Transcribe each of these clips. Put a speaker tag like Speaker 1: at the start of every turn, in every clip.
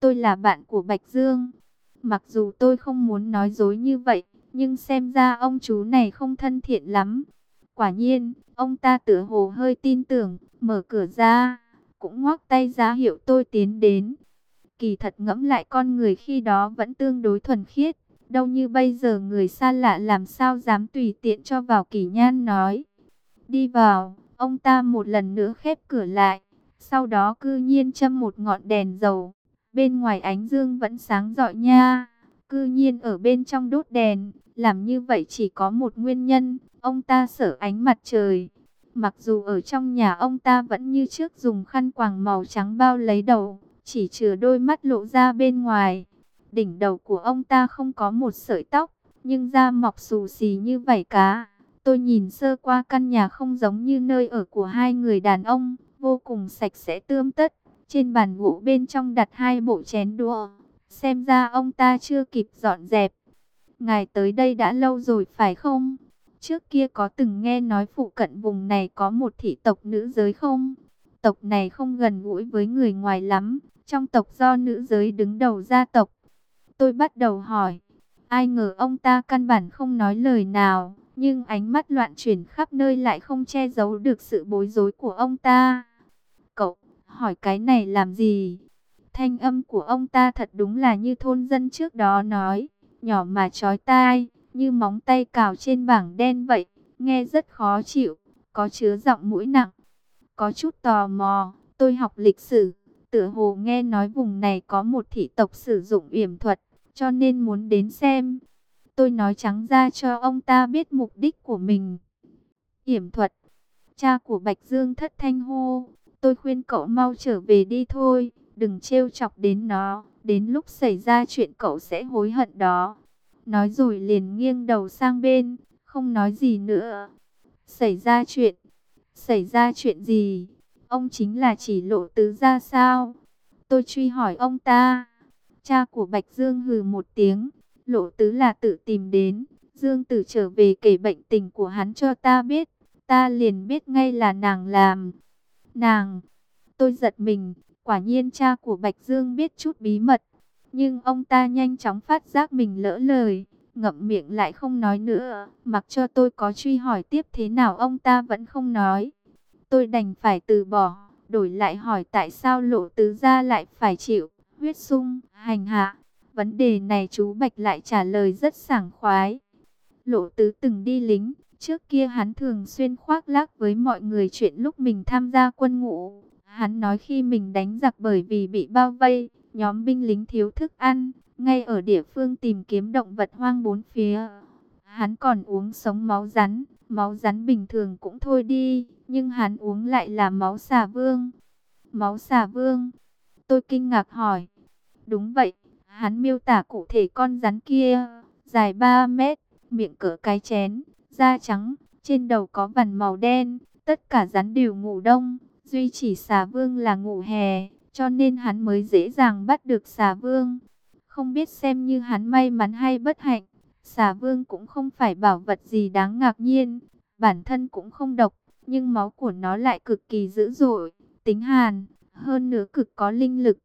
Speaker 1: tôi là bạn của Bạch Dương. Mặc dù tôi không muốn nói dối như vậy, nhưng xem ra ông chú này không thân thiện lắm. Quả nhiên, ông ta tựa hồ hơi tin tưởng, mở cửa ra, cũng ngoắc tay ra hiệu tôi tiến đến. Kỳ thật ngẫm lại con người khi đó vẫn tương đối thuần khiết, đâu như bây giờ người xa lạ làm sao dám tùy tiện cho vào. Kỳ Nhan nói. Đi vào, ông ta một lần nữa khép cửa lại, sau đó cư nhiên châm một ngọn đèn dầu. Bên ngoài ánh dương vẫn sáng rọi nha, cư nhiên ở bên trong đốt đèn. Làm như vậy chỉ có một nguyên nhân, ông ta sợ ánh mặt trời. Mặc dù ở trong nhà ông ta vẫn như trước dùng khăn quàng màu trắng bao lấy đầu, chỉ chừa đôi mắt lộ ra bên ngoài. Đỉnh đầu của ông ta không có một sợi tóc, nhưng da mọc xù xì như vảy cá. Tôi nhìn sơ qua căn nhà không giống như nơi ở của hai người đàn ông, vô cùng sạch sẽ tươm tất. Trên bàn gỗ bên trong đặt hai bộ chén đũa, xem ra ông ta chưa kịp dọn dẹp. Ngài tới đây đã lâu rồi phải không? Trước kia có từng nghe nói phụ cận vùng này có một thị tộc nữ giới không? Tộc này không gần gũi với người ngoài lắm, trong tộc do nữ giới đứng đầu gia tộc. Tôi bắt đầu hỏi, ai ngờ ông ta căn bản không nói lời nào, nhưng ánh mắt loạn chuyển khắp nơi lại không che giấu được sự bối rối của ông ta. Cậu, hỏi cái này làm gì? Thanh âm của ông ta thật đúng là như thôn dân trước đó nói, nhỏ mà chói tai, như móng tay cào trên bảng đen vậy, nghe rất khó chịu, có chứa giọng mũi nặng. Có chút tò mò, tôi học lịch sử, tựa hồ nghe nói vùng này có một thị tộc sử dụng yểm thuật, cho nên muốn đến xem. Tôi nói trắng ra cho ông ta biết mục đích của mình. Yểm thuật, cha của Bạch Dương thất thanh hô. Tôi khuyên cậu mau trở về đi thôi, đừng trêu chọc đến nó, đến lúc xảy ra chuyện cậu sẽ hối hận đó. Nói rồi liền nghiêng đầu sang bên, không nói gì nữa. Xảy ra chuyện? Xảy ra chuyện gì? Ông chính là chỉ Lộ Tứ ra sao? Tôi truy hỏi ông ta. Cha của Bạch Dương hừ một tiếng. Lộ Tứ là tự tìm đến. Dương Tử trở về kể bệnh tình của hắn cho ta biết. Ta liền biết ngay là nàng làm. Nàng! Tôi giật mình. Quả nhiên cha của Bạch Dương biết chút bí mật. Nhưng ông ta nhanh chóng phát giác mình lỡ lời, ngậm miệng lại không nói nữa. Mặc cho tôi có truy hỏi tiếp thế nào ông ta vẫn không nói. Tôi đành phải từ bỏ, đổi lại hỏi tại sao Lộ Tứ gia lại phải chịu huyết sung, hành hạ. Vấn đề này chú Bạch lại trả lời rất sảng khoái. Lộ Tứ từng đi lính, trước kia hắn thường xuyên khoác lác với mọi người chuyện lúc mình tham gia quân ngũ. Hắn nói khi mình đánh giặc bởi vì bị bao vây, nhóm binh lính thiếu thức ăn, ngay ở địa phương tìm kiếm động vật hoang bốn phía. Hắn còn uống sống máu rắn bình thường cũng thôi đi, nhưng hắn uống lại là máu xà vương. Máu xà vương? Tôi kinh ngạc hỏi. Đúng vậy, hắn miêu tả cụ thể con rắn kia, dài 3 mét, miệng cỡ cái chén, da trắng, trên đầu có vằn màu đen, tất cả rắn đều ngủ đông, duy chỉ xà vương là ngủ hè, cho nên hắn mới dễ dàng bắt được xà vương. Không biết xem như hắn may mắn hay bất hạnh, xà vương cũng không phải bảo vật gì đáng ngạc nhiên, bản thân cũng không độc, nhưng máu của nó lại cực kỳ dữ dội, tính hàn, hơn nữa cực có linh lực.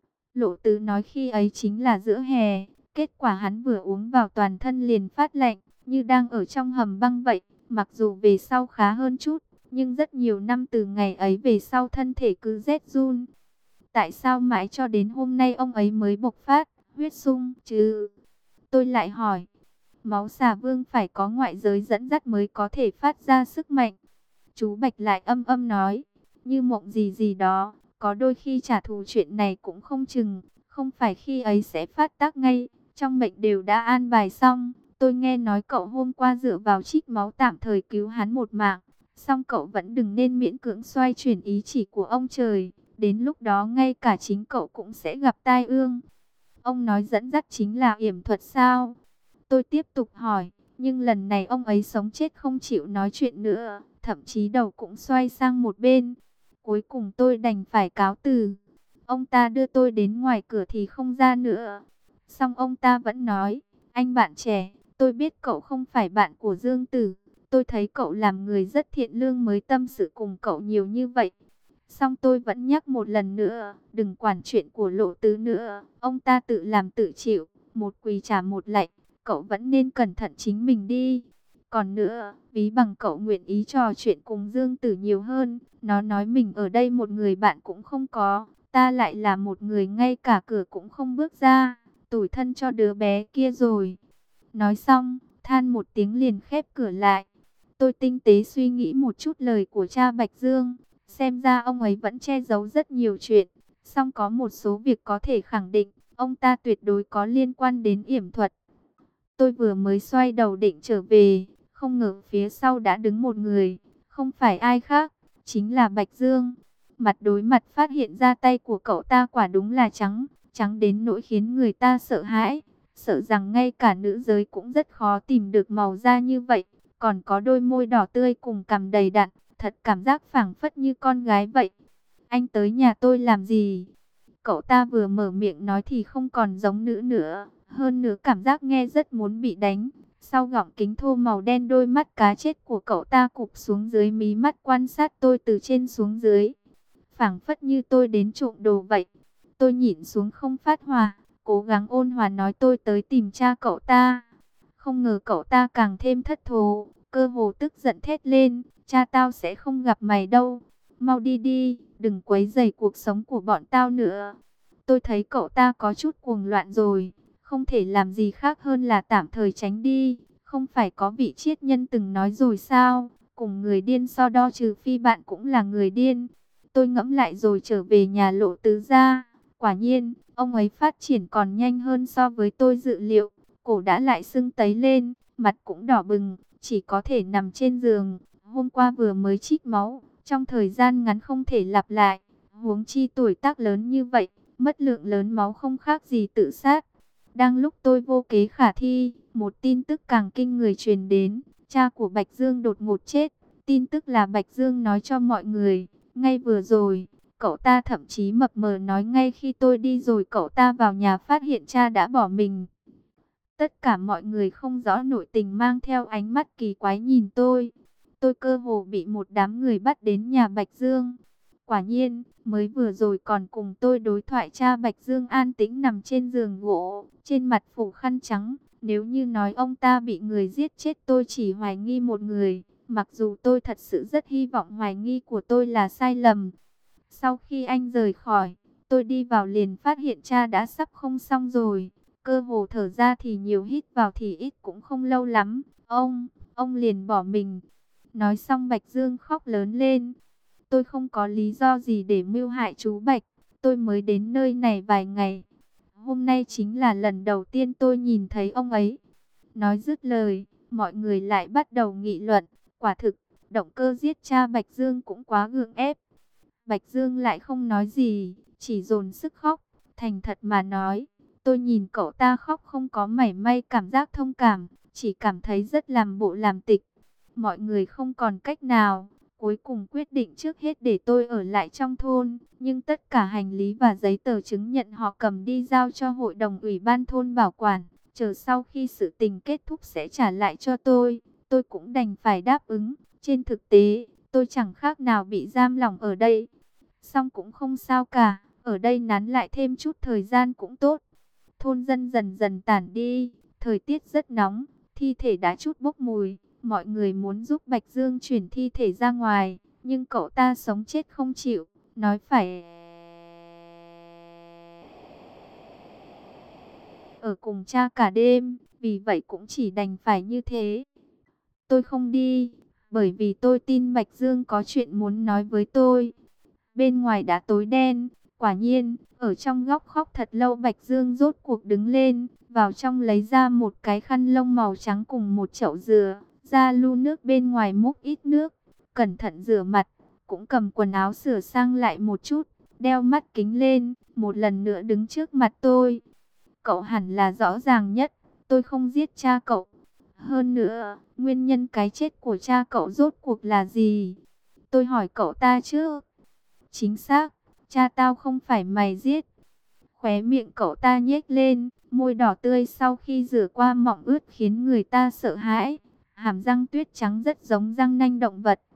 Speaker 1: Lộ Tứ nói khi ấy chính là giữa hè, kết quả hắn vừa uống vào toàn thân liền phát lạnh, như đang ở trong hầm băng vậy. Mặc dù về sau khá hơn chút, nhưng rất nhiều năm từ ngày ấy về sau thân thể cứ rét run. Tại sao mãi cho đến hôm nay ông ấy mới bộc phát huyết sung chứ? Tôi lại hỏi. Máu xà vương phải có ngoại giới dẫn dắt mới có thể phát ra sức mạnh. Chú Bạch lại âm âm nói, như mộng gì gì đó, có đôi khi trả thù chuyện này cũng không chừng, không phải khi ấy sẽ phát tác ngay, trong mệnh đều đã an bài xong. Tôi nghe nói cậu hôm qua dựa vào trích máu tạm thời cứu hắn một mạng, song cậu vẫn đừng nên miễn cưỡng xoay chuyển ý chỉ của ông trời, đến lúc đó ngay cả chính cậu cũng sẽ gặp tai ương. Ông nói dẫn dắt chính là yểm thuật sao? Tôi tiếp tục hỏi, nhưng lần này ông ấy sống chết không chịu nói chuyện nữa, thậm chí đầu cũng xoay sang một bên. Cuối cùng tôi đành phải cáo từ. Ông ta đưa tôi đến ngoài cửa thì không ra nữa. Xong ông ta vẫn nói, anh bạn trẻ, tôi biết cậu không phải bạn của Dương Tử. Tôi thấy cậu làm người rất thiện lương mới tâm sự cùng cậu nhiều như vậy. Xong tôi vẫn nhắc một lần nữa, đừng quản chuyện của Lộ Tứ nữa, ông ta tự làm tự chịu, một quỳ trả một lạy, cậu vẫn nên cẩn thận chính mình đi. Còn nữa, ví bằng cậu nguyện ý trò chuyện cùng Dương Tử nhiều hơn, nó nói mình ở đây một người bạn cũng không có, ta lại là một người ngay cả cửa cũng không bước ra, tủi thân cho đứa bé kia rồi. Nói xong, than một tiếng liền khép cửa lại. Tôi tinh tế suy nghĩ một chút lời của cha Bạch Dương, xem ra ông ấy vẫn che giấu rất nhiều chuyện, song có một số việc có thể khẳng định, ông ta tuyệt đối có liên quan đến yểm thuật. Tôi vừa mới xoay đầu định trở về, không ngờ phía sau đã đứng một người, không phải ai khác, chính là Bạch Dương. Mặt đối mặt phát hiện ra tay của cậu ta quả đúng là trắng, trắng đến nỗi khiến người ta sợ hãi, sợ rằng ngay cả nữ giới cũng rất khó tìm được màu da như vậy, còn có đôi môi đỏ tươi cùng cằm đầy đặn, thật cảm giác phảng phất như con gái vậy. Anh tới nhà tôi làm gì? Cậu ta vừa mở miệng nói thì không còn giống nữ nữa, hơn nữa cảm giác nghe rất muốn bị đánh. Sau gọng kính thô màu đen, đôi mắt cá chết của cậu ta cụp xuống dưới mí mắt quan sát tôi từ trên xuống dưới. Phảng phất như tôi đến trộm đồ vậy. Tôi nhìn xuống không phát hỏa, cố gắng ôn hòa nói tôi tới tìm cha cậu ta. Không ngờ cậu ta càng thêm thất thố, cơ hồ tức giận thét lên, cha tao sẽ không gặp mày đâu. Mau đi đi, đừng quấy rầy cuộc sống của bọn tao nữa. Tôi thấy cậu ta có chút cuồng loạn rồi, không thể làm gì khác hơn là tạm thời tránh đi. Không phải có vị triết nhân từng nói rồi sao, cùng người điên so đo trừ phi bạn cũng là người điên. Tôi ngẫm lại rồi trở về nhà Lộ Tứ gia. Quả nhiên, ông ấy phát triển còn nhanh hơn so với tôi dự liệu. Cổ đã lại sưng tấy lên, mặt cũng đỏ bừng, chỉ có thể nằm trên giường. Hôm qua vừa mới trích máu, trong thời gian ngắn không thể lặp lại. Huống chi tuổi tác lớn như vậy, mất lượng lớn máu không khác gì tự sát. Đang lúc tôi vô kế khả thi, một tin tức càng kinh người truyền đến. Cha của Bạch Dương đột ngột chết. Tin tức là Bạch Dương nói cho mọi người. Ngay vừa rồi, cậu ta thậm chí mập mờ nói ngay khi tôi đi rồi cậu ta vào nhà phát hiện cha đã bỏ mình. Tất cả mọi người không rõ nội tình mang theo ánh mắt kỳ quái nhìn tôi. Tôi cơ hồ bị một đám người bắt đến nhà Bạch Dương. Quả nhiên, mới vừa rồi còn cùng tôi đối thoại cha Bạch Dương an tĩnh nằm trên giường gỗ, trên mặt phủ khăn trắng. Nếu như nói ông ta bị người giết chết tôi chỉ hoài nghi một người, mặc dù tôi thật sự rất hy vọng hoài nghi của tôi là sai lầm. Sau khi anh rời khỏi, tôi đi vào liền phát hiện cha đã sắp không xong rồi. Cơ hồ thở ra thì nhiều, hít vào thì ít, cũng không lâu lắm. Ông liền bỏ mình. Nói xong Bạch Dương khóc lớn lên. Tôi không có lý do gì để mưu hại chú Bạch. Tôi mới đến nơi này vài ngày. Hôm nay chính là lần đầu tiên tôi nhìn thấy ông ấy. Nói dứt lời, mọi người lại bắt đầu nghị luận. Quả thực, động cơ giết cha Bạch Dương cũng quá gượng ép. Bạch Dương lại không nói gì, chỉ dồn sức khóc. Thành thật mà nói, tôi nhìn cậu ta khóc không có mảy may cảm giác thông cảm, chỉ cảm thấy rất làm bộ làm tịch. Mọi người không còn cách nào, cuối cùng quyết định trước hết để tôi ở lại trong thôn, nhưng tất cả hành lý và giấy tờ chứng nhận họ cầm đi giao cho hội đồng ủy ban thôn bảo quản, chờ sau khi sự tình kết thúc sẽ trả lại cho tôi. Tôi cũng đành phải đáp ứng, trên thực tế, tôi chẳng khác nào bị giam lỏng ở đây. Xong cũng không sao cả, ở đây nán lại thêm chút thời gian cũng tốt. Thôn dân dần dần tản đi, thời tiết rất nóng, thi thể đã chút bốc mùi. Mọi người muốn giúp Bạch Dương chuyển thi thể ra ngoài, nhưng cậu ta sống chết không chịu, nói phải ở cùng cha cả đêm, vì vậy cũng chỉ đành phải như thế. Tôi không đi, bởi vì tôi tin Bạch Dương có chuyện muốn nói với tôi. Bên ngoài đã tối đen, quả nhiên, ở trong góc khóc thật lâu Bạch Dương rốt cuộc đứng lên, vào trong lấy ra một cái khăn lông màu trắng cùng một chậu dừa, ra lu nước bên ngoài múc ít nước, cẩn thận rửa mặt, cũng cầm quần áo sửa sang lại một chút, đeo mắt kính lên, một lần nữa đứng trước mặt tôi. Cậu hẳn là rõ ràng nhất, tôi không giết cha cậu. Hơn nữa, nguyên nhân cái chết của cha cậu rốt cuộc là gì? Tôi hỏi cậu ta trước. Chính xác, cha tao không phải mày giết. Khóe miệng cậu ta nhếch lên, môi đỏ tươi sau khi rửa qua mọng ướt khiến người ta sợ hãi. Hàm răng tuyết trắng rất giống răng nanh động vật.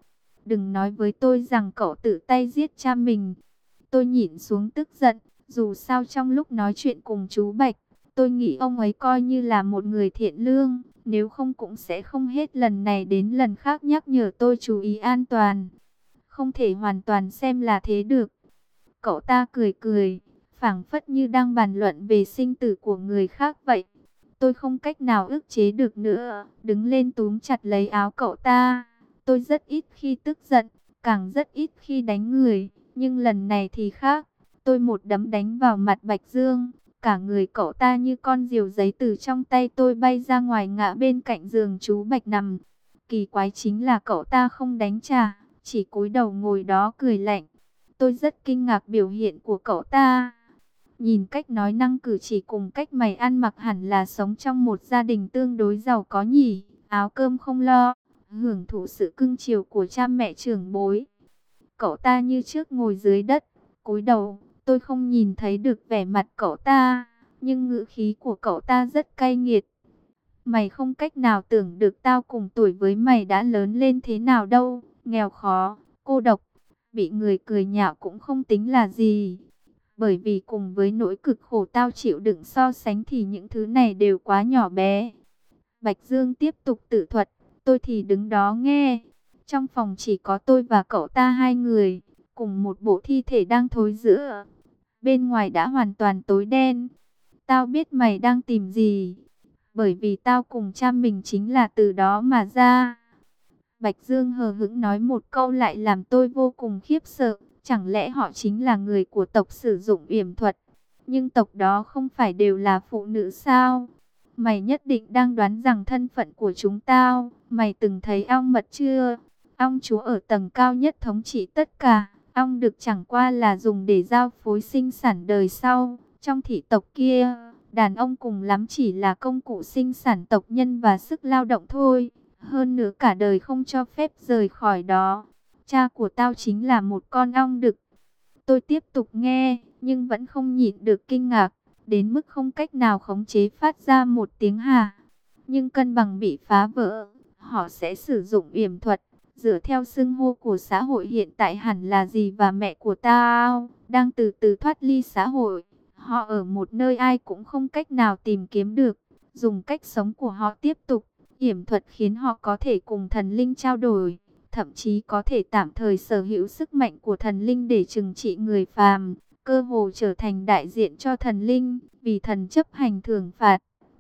Speaker 1: Đừng nói với tôi rằng cậu tự tay giết cha mình. Tôi nhịn xuống tức giận, dù sao trong lúc nói chuyện cùng chú Bạch, tôi nghĩ ông ấy coi như là một người thiện lương, nếu không cũng sẽ không hết lần này đến lần khác nhắc nhở tôi chú ý an toàn. Không thể hoàn toàn xem là thế được. Cậu ta cười cười, phảng phất như đang bàn luận về sinh tử của người khác vậy. Tôi không cách nào ức chế được nữa, đứng lên túm chặt lấy áo cậu ta. Tôi rất ít khi tức giận, càng rất ít khi đánh người, nhưng lần này thì khác. Tôi một đấm đánh vào mặt Bạch Dương, cả người cậu ta như con diều giấy từ trong tay tôi bay ra ngoài ngã bên cạnh giường chú Bạch nằm. Kỳ quái chính là cậu ta không đánh trả, chỉ cúi đầu ngồi đó cười lạnh. Tôi rất kinh ngạc biểu hiện của cậu ta. Nhìn cách nói năng cử chỉ cùng cách mày ăn mặc hẳn là sống trong một gia đình tương đối giàu có nhỉ, áo cơm không lo, hưởng thụ sự cưng chiều của cha mẹ trưởng bối. Cậu ta như trước ngồi dưới đất, cúi đầu, tôi không nhìn thấy được vẻ mặt cậu ta, nhưng ngữ khí của cậu ta rất cay nghiệt. Mày không cách nào tưởng được tao cùng tuổi với mày đã lớn lên thế nào đâu, nghèo khó, cô độc, bị người cười nhạo cũng không tính là gì. Bởi vì cùng với nỗi cực khổ tao chịu đựng so sánh thì những thứ này đều quá nhỏ bé. Bạch Dương tiếp tục tự thuật, tôi thì đứng đó nghe. Trong phòng chỉ có tôi và cậu ta hai người, cùng một bộ thi thể đang thối rữa. Bên ngoài đã hoàn toàn tối đen. Tao biết mày đang tìm gì, bởi vì tao cùng cha mình chính là từ đó mà ra. Bạch Dương hờ hững nói một câu lại làm tôi vô cùng khiếp sợ. Chẳng lẽ họ chính là người của tộc sử dụng yểm thuật? Nhưng tộc đó không phải đều là phụ nữ sao? Mày nhất định đang đoán rằng thân phận của chúng tao. Mày từng thấy ong mật chưa? Ong chúa ở tầng cao nhất thống trị tất cả. Ong đực chẳng qua là dùng để giao phối sinh sản đời sau. Trong thị tộc kia, đàn ông cùng lắm chỉ là công cụ sinh sản tộc nhân và sức lao động thôi. Hơn nữa cả đời không cho phép rời khỏi đó. Cha của tao chính là một con ong đực. Tôi tiếp tục nghe, nhưng vẫn không nhịn được kinh ngạc, đến mức không cách nào khống chế phát ra một tiếng hà. Nhưng cân bằng bị phá vỡ, họ sẽ sử dụng yểm thuật. Dựa theo xưng hô của xã hội hiện tại hẳn là dì và mẹ của tao, đang từ từ thoát ly xã hội. Họ ở một nơi ai cũng không cách nào tìm kiếm được. Dùng cách sống của họ tiếp tục, yểm thuật khiến họ có thể cùng thần linh trao đổi. Thậm chí có thể tạm thời sở hữu sức mạnh của thần linh để trừng trị người phàm, cơ hồ trở thành đại diện cho thần linh, vì thần chấp hành thưởng phạt.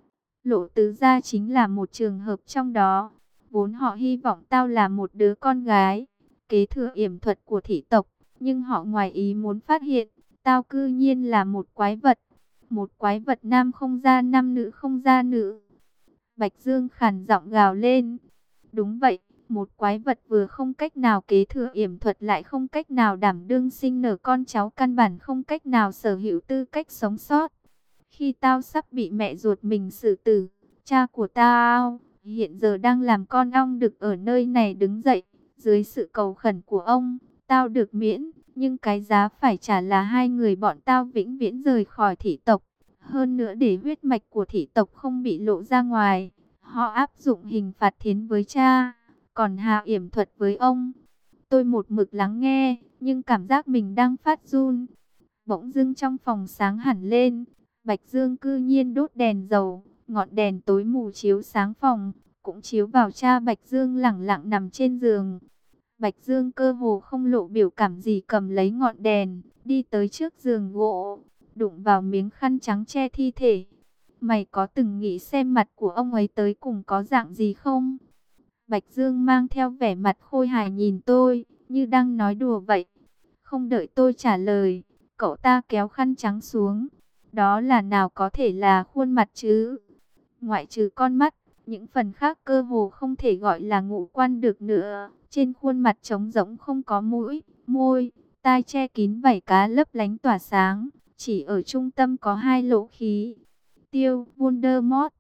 Speaker 1: Lộ Tứ Gia chính là một trường hợp trong đó. Vốn họ hy vọng tao là một đứa con gái, kế thừa yểm thuật của thị tộc, nhưng họ ngoài ý muốn phát hiện, tao cư nhiên là một quái vật. Một quái vật nam không ra nam, nữ không ra nữ. Bạch Dương khàn giọng gào lên. Đúng vậy. Một quái vật vừa không cách nào kế thừa yểm thuật lại không cách nào đảm đương sinh nở con cháu, căn bản không cách nào sở hữu tư cách sống sót. Khi tao sắp bị mẹ ruột mình xử tử, cha của tao hiện giờ đang làm con ong đực ở nơi này đứng dậy. Dưới sự cầu khẩn của ông, tao được miễn, nhưng cái giá phải trả là hai người bọn tao vĩnh viễn rời khỏi thị tộc. Hơn nữa để huyết mạch của thị tộc không bị lộ ra ngoài, họ áp dụng hình phạt thiến với cha, còn hạ yểm thuật với ông. Tôi một mực lắng nghe, nhưng cảm giác mình đang phát run. Bỗng dưng trong phòng sáng hẳn lên. Bạch Dương cư nhiên đốt đèn dầu, ngọn đèn tối mù chiếu sáng phòng, cũng chiếu vào cha Bạch Dương lẳng lặng nằm trên giường. Bạch Dương cơ hồ không lộ biểu cảm gì, cầm lấy ngọn đèn, đi tới trước giường gỗ, đụng vào miếng khăn trắng che thi thể. Mày có từng nghĩ xem mặt của ông ấy tới cùng có dạng gì không? Bạch Dương mang theo vẻ mặt khôi hài nhìn tôi, như đang nói đùa vậy. Không đợi tôi trả lời, cậu ta kéo khăn trắng xuống. Đó là nào có thể là khuôn mặt chứ? Ngoại trừ con mắt, những phần khác cơ hồ không thể gọi là ngũ quan được nữa. Trên khuôn mặt trống rỗng không có mũi, môi, tai che kín vảy cá lấp lánh tỏa sáng. Chỉ ở trung tâm có hai lỗ khí. Tiêu, Voldemort.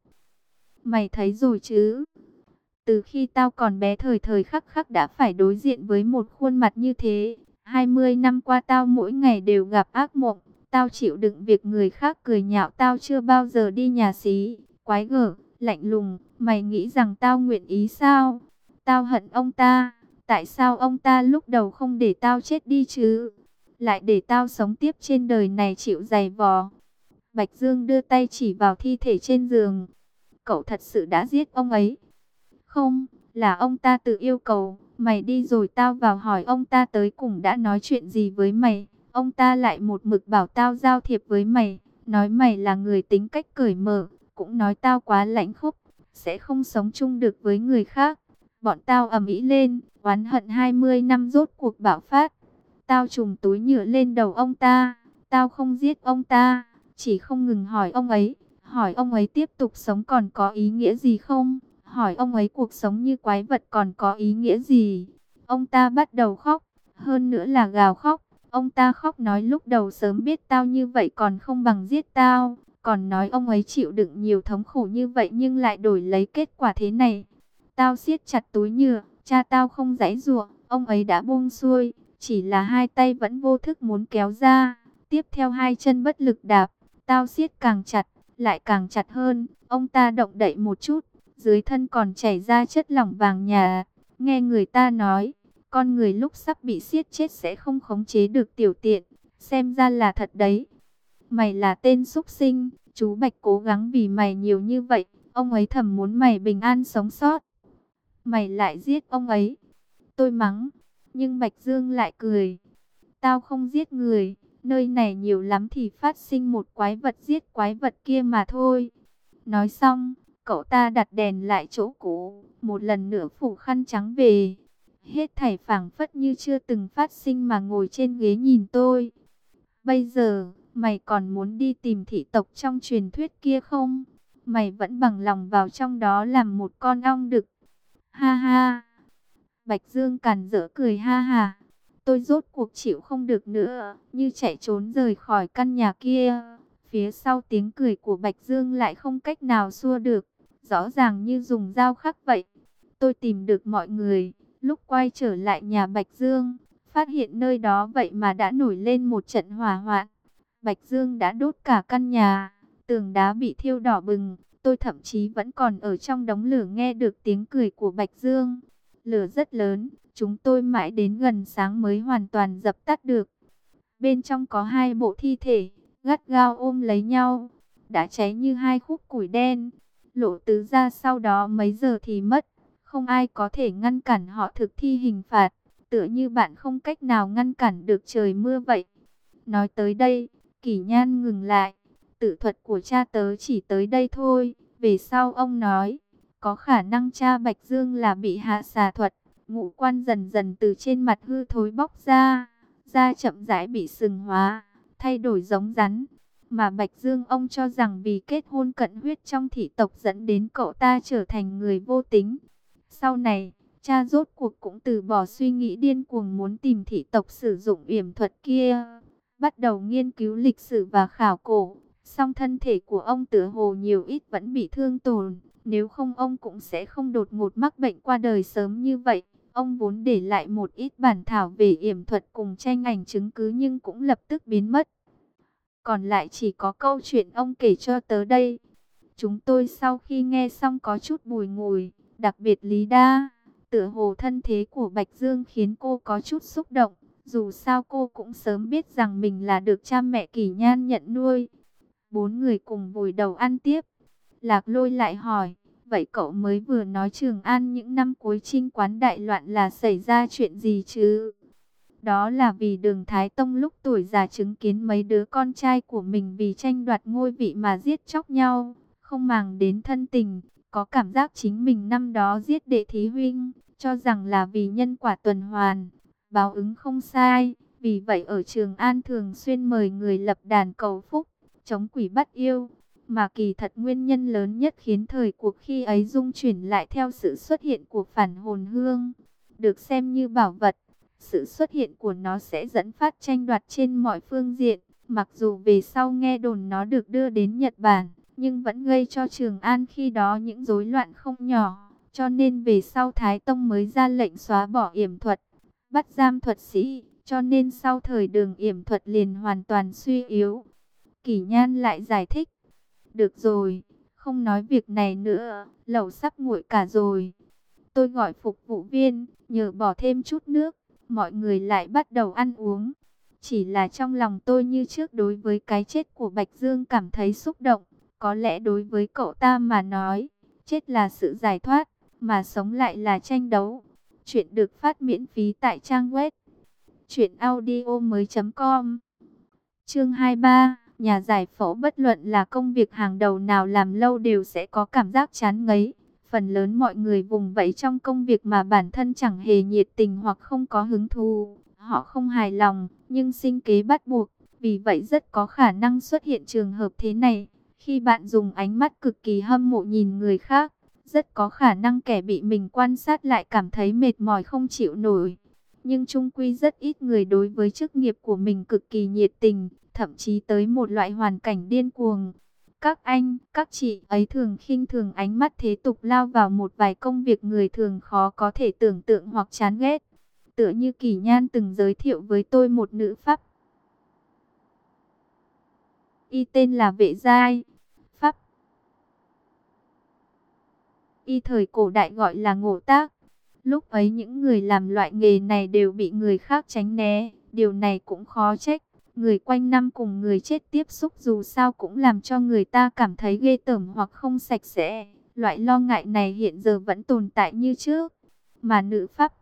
Speaker 1: Mày thấy rồi chứ? Từ khi tao còn bé thời thời khắc khắc đã phải đối diện với một khuôn mặt như thế. 20 năm qua tao mỗi ngày đều gặp ác mộng. Tao chịu đựng việc người khác cười nhạo tao chưa bao giờ đi nhà xí. Quái gở, lạnh lùng, mày nghĩ rằng tao nguyện ý sao? Tao hận ông ta. Tại sao ông ta lúc đầu không để tao chết đi chứ? Lại để tao sống tiếp trên đời này chịu giày vò. Bạch Dương đưa tay chỉ vào thi thể trên giường. Cậu thật sự đã giết ông ấy? Không, là ông ta tự yêu cầu. Mày đi rồi tao vào hỏi ông ta tới cùng đã nói chuyện gì với mày. Ông ta lại một mực bảo tao giao thiệp với mày. Nói mày là người tính cách cởi mở. Cũng nói tao quá lãnh khốc, sẽ không sống chung được với người khác. Bọn tao ầm ĩ lên, oán hận 20 năm rốt cuộc bạo phát. Tao trùm túi nhựa lên đầu ông ta. Tao không giết ông ta, chỉ không ngừng hỏi ông ấy tiếp tục sống còn có ý nghĩa gì không? Hỏi ông ấy cuộc sống như quái vật còn có ý nghĩa gì? Ông ta bắt đầu khóc, hơn nữa là gào khóc. Ông ta khóc nói lúc đầu sớm biết tao như vậy còn không bằng giết tao. Còn nói ông ấy chịu đựng nhiều thống khổ như vậy nhưng lại đổi lấy kết quả thế này. Tao siết chặt túi nhựa, cha tao không giãy giụa, ông ấy đã buông xuôi, chỉ là hai tay vẫn vô thức muốn kéo ra. Tiếp theo hai chân bất lực đạp, tao siết càng chặt, lại càng chặt hơn. Ông ta động đậy một chút, dưới thân còn chảy ra chất lỏng vàng nhạt. Nghe người ta nói, con người lúc sắp bị siết chết sẽ không khống chế được tiểu tiện. Xem ra là thật đấy. Mày là tên súc sinh, chú Bạch cố gắng vì mày nhiều như vậy. Ông ấy thầm muốn mày bình an sống sót. Mày lại giết ông ấy. Tôi mắng, nhưng Bạch Dương lại cười. Tao không giết người, nơi này nhiều lắm thì phát sinh một quái vật giết quái vật kia mà thôi. Nói xong, cậu ta đặt đèn lại chỗ cũ, một lần nữa phủ khăn trắng về. Hết thảy phảng phất như chưa từng phát sinh mà ngồi trên ghế nhìn tôi. Bây giờ, mày còn muốn đi tìm thị tộc trong truyền thuyết kia không? Mày vẫn bằng lòng vào trong đó làm một con ong đực. Ha ha. Bạch Dương càn rỡ cười ha ha. Tôi rốt cuộc chịu không được nữa, như chạy trốn rời khỏi căn nhà kia. Phía sau tiếng cười của Bạch Dương lại không cách nào xua được, rõ ràng như dùng dao khắc vậy. Tôi tìm được mọi người, lúc quay trở lại nhà Bạch Dương, phát hiện nơi đó vậy mà đã nổi lên một trận hỏa hoạn. Bạch Dương đã đốt cả căn nhà, tường đá bị thiêu đỏ bừng. Tôi thậm chí vẫn còn ở trong đống lửa nghe được tiếng cười của Bạch Dương. Lửa rất lớn, chúng tôi mãi đến gần sáng mới hoàn toàn dập tắt được. Bên trong có hai bộ thi thể, gắt gao ôm lấy nhau, đã cháy như hai khúc củi đen. Lộ tứ ra sau đó mấy giờ thì mất, không ai có thể ngăn cản họ thực thi hình phạt, tựa như bạn không cách nào ngăn cản được trời mưa vậy. Nói tới đây, Kỷ Nhan ngừng lại, tự thuật của cha tớ chỉ tới đây thôi, về sau ông nói, có khả năng cha Bạch Dương là bị hạ xà thuật, ngũ quan dần dần từ trên mặt hư thối bóc ra, da chậm rãi bị sừng hóa, thay đổi giống rắn. Mà Bạch Dương ông cho rằng vì kết hôn cận huyết trong thị tộc dẫn đến cậu ta trở thành người vô tính. Sau này, cha rốt cuộc cũng từ bỏ suy nghĩ điên cuồng muốn tìm thị tộc sử dụng yểm thuật kia, bắt đầu nghiên cứu lịch sử và khảo cổ. Song thân thể của ông tựa hồ nhiều ít vẫn bị thương tổn, nếu không ông cũng sẽ không đột ngột mắc bệnh qua đời sớm như vậy. Ông vốn để lại một ít bản thảo về yểm thuật cùng tranh ảnh chứng cứ nhưng cũng lập tức biến mất. Còn lại chỉ có câu chuyện ông kể cho tớ đây. Chúng tôi sau khi nghe xong có chút bùi ngùi, đặc biệt Lý Đa. Tựa hồ thân thế của Bạch Dương khiến cô có chút xúc động. Dù sao cô cũng sớm biết rằng mình là được cha mẹ Kỷ Nhan nhận nuôi. Bốn người cùng vùi đầu ăn tiếp. Lạc Lôi lại hỏi, vậy cậu mới vừa nói Trường An những năm cuối Trinh quán đại loạn là xảy ra chuyện gì chứ? Đó là vì Đường Thái Tông lúc tuổi già chứng kiến mấy đứa con trai của mình vì tranh đoạt ngôi vị mà giết chóc nhau, không màng đến thân tình, có cảm giác chính mình năm đó giết đệ thí huynh, cho rằng là vì nhân quả tuần hoàn, báo ứng không sai. Vì vậy ở Trường An thường xuyên mời người lập đàn cầu phúc, chống quỷ bắt yêu. Mà kỳ thật nguyên nhân lớn nhất khiến thời cuộc khi ấy dung chuyển lại theo sự xuất hiện của phản hồn hương, được xem như bảo vật. Sự xuất hiện của nó sẽ dẫn phát tranh đoạt trên mọi phương diện. Mặc dù về sau nghe đồn nó được đưa đến Nhật Bản, nhưng vẫn gây cho Trường An khi đó những rối loạn không nhỏ. Cho nên về sau Thái Tông mới ra lệnh xóa bỏ yểm thuật, bắt giam thuật sĩ. Cho nên sau thời Đường yểm thuật liền hoàn toàn suy yếu. Kỷ Nhan lại giải thích. Được rồi, không nói việc này nữa, lẩu sắp nguội cả rồi. Tôi gọi phục vụ viên, nhờ bỏ thêm chút nước, mọi người lại bắt đầu ăn uống. Chỉ là trong lòng tôi như trước đối với cái chết của Bạch Dương cảm thấy xúc động. Có lẽ đối với cậu ta mà nói, chết là sự giải thoát, mà sống lại là tranh đấu. Chuyện được phát miễn phí tại trang web truyệnaudiomoi.com. Chương 23, nhà giải phẫu bất luận là công việc hàng đầu nào làm lâu đều sẽ có cảm giác chán ngấy. Phần lớn mọi người vùng vẫy trong công việc mà bản thân chẳng hề nhiệt tình hoặc không có hứng thú. Họ không hài lòng, nhưng sinh kế bắt buộc. Vì vậy rất có khả năng xuất hiện trường hợp thế này. Khi bạn dùng ánh mắt cực kỳ hâm mộ nhìn người khác, rất có khả năng kẻ bị mình quan sát lại cảm thấy mệt mỏi không chịu nổi. Nhưng chung quy rất ít người đối với chức nghiệp của mình cực kỳ nhiệt tình, thậm chí tới một loại hoàn cảnh điên cuồng. Các anh, các chị ấy thường khinh thường ánh mắt thế tục lao vào một vài công việc người thường khó có thể tưởng tượng hoặc chán ghét. Tựa như Kỳ Nhan từng giới thiệu với tôi một nữ pháp y tên là Vệ Giai. Pháp y thời cổ đại gọi là Ngộ Tác. Lúc ấy những người làm loại nghề này đều bị người khác tránh né. Điều này cũng khó trách. Người quanh năm cùng người chết tiếp xúc dù sao cũng làm cho người ta cảm thấy ghê tởm hoặc không sạch sẽ. Loại lo ngại này hiện giờ vẫn tồn tại như trước. Mà nữ pháp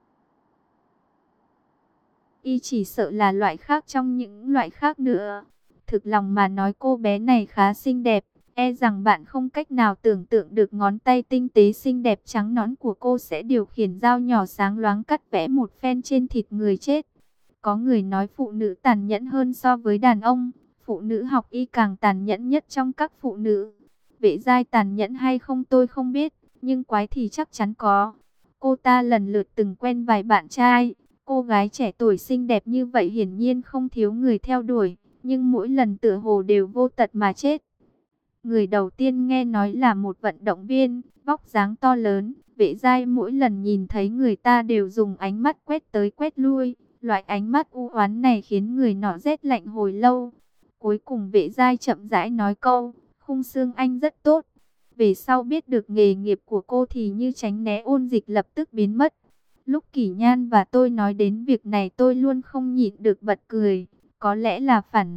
Speaker 1: y chỉ sợ là loại khác trong những loại khác nữa. Thực lòng mà nói cô bé này khá xinh đẹp. E rằng bạn không cách nào tưởng tượng được ngón tay tinh tế xinh đẹp trắng nõn của cô sẽ điều khiển dao nhỏ sáng loáng cắt vẽ một phen trên thịt người chết. Có người nói phụ nữ tàn nhẫn hơn so với đàn ông. Phụ nữ học y càng tàn nhẫn nhất trong các phụ nữ. Vệ Giai tàn nhẫn hay không tôi không biết, nhưng quái thì chắc chắn có. Cô ta lần lượt từng quen vài bạn trai. Cô gái trẻ tuổi xinh đẹp như vậy hiển nhiên không thiếu người theo đuổi, nhưng mỗi lần tựa hồ đều vô tật mà chết. Người đầu tiên nghe nói là một vận động viên, vóc dáng to lớn. Vệ Giai mỗi lần nhìn thấy người ta đều dùng ánh mắt quét tới quét lui. Loại ánh mắt u oán này khiến người nọ rét lạnh hồi lâu. Cuối cùng Vệ Giai chậm rãi nói câu, khung xương anh rất tốt. Về sau biết được nghề nghiệp của cô thì như tránh né ôn dịch lập tức biến mất. Lúc Kỷ Nhan và tôi nói đến việc này tôi luôn không nhịn được bật cười. Có lẽ là phản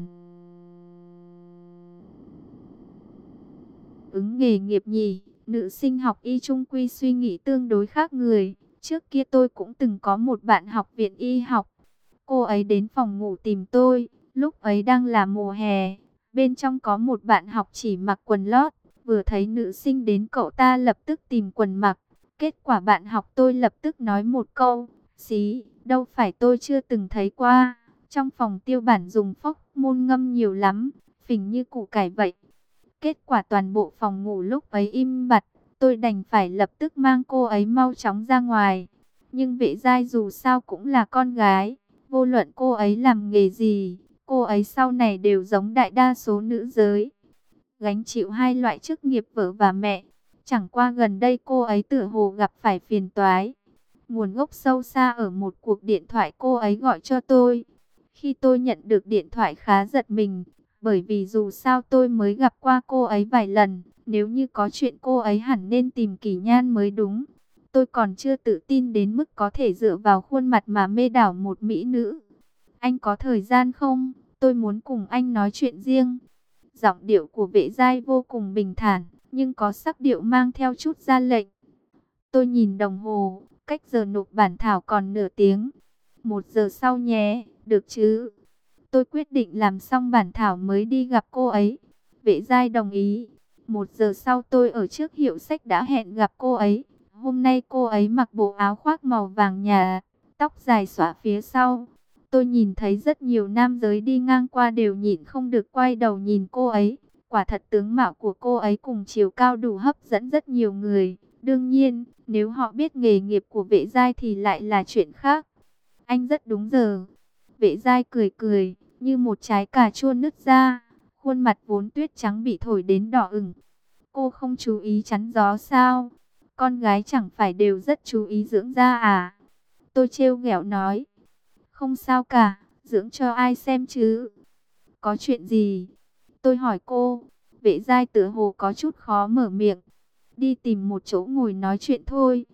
Speaker 1: ứng nghề nghiệp nhỉ. Nữ sinh học y chung quy suy nghĩ tương đối khác người. Trước kia tôi cũng từng có một bạn học viện y học. Cô ấy đến phòng ngủ tìm tôi. Lúc ấy đang là mùa hè. Bên trong có một bạn học chỉ mặc quần lót. Vừa thấy nữ sinh đến cậu ta lập tức tìm quần mặc. Kết quả bạn học tôi lập tức nói một câu, xí, đâu phải tôi chưa từng thấy qua. Trong phòng tiêu bản dùng phóc môn ngâm nhiều lắm, phình như củ cải vậy. Kết quả toàn bộ phòng ngủ lúc ấy im bặt, tôi đành phải lập tức mang cô ấy mau chóng ra ngoài. Nhưng Vệ Giai dù sao cũng là con gái, vô luận cô ấy làm nghề gì, cô ấy sau này đều giống đại đa số nữ giới. Gánh chịu hai loại chức nghiệp vợ và mẹ. Chẳng qua gần đây cô ấy tựa hồ gặp phải phiền toái. Nguồn gốc sâu xa ở một cuộc điện thoại cô ấy gọi cho tôi. Khi tôi nhận được điện thoại khá giật mình. Bởi vì dù sao tôi mới gặp qua cô ấy vài lần. Nếu như có chuyện cô ấy hẳn nên tìm Kỷ Nhan mới đúng. Tôi còn chưa tự tin đến mức có thể dựa vào khuôn mặt mà mê đảo một mỹ nữ. Anh có thời gian không? Tôi muốn cùng anh nói chuyện riêng. Giọng điệu của Vệ Giai vô cùng bình thản, nhưng có sắc điệu mang theo chút ra lệnh. Tôi nhìn đồng hồ, cách giờ nộp bản thảo còn nửa tiếng. 1 giờ sau nhé, được chứ? Tôi quyết định làm xong bản thảo mới đi gặp cô ấy. Vệ Giai đồng ý. 1 giờ sau tôi ở trước hiệu sách đã hẹn gặp cô ấy. Hôm nay cô ấy mặc bộ áo khoác màu vàng nhà, tóc dài xõa phía sau. Tôi nhìn thấy rất nhiều nam giới đi ngang qua đều nhịn không được quay đầu nhìn cô ấy. Quả thật tướng mạo của cô ấy cùng chiều cao đủ hấp dẫn rất nhiều người. Đương nhiên, nếu họ biết nghề nghiệp của Vệ Giai thì lại là chuyện khác. Anh rất đúng giờ. Vệ Giai cười cười, như một trái cà chua nứt ra. Khuôn mặt vốn tuyết trắng bị thổi đến đỏ ửng. Cô không chú ý chắn gió sao? Con gái chẳng phải đều rất chú ý dưỡng da à? Tôi trêu ghẹo nói. Không sao cả, dưỡng cho ai xem chứ? Có chuyện gì? Tôi hỏi cô. Vệ Giai tựa hồ có chút khó mở miệng. Đi tìm một chỗ ngồi nói chuyện thôi.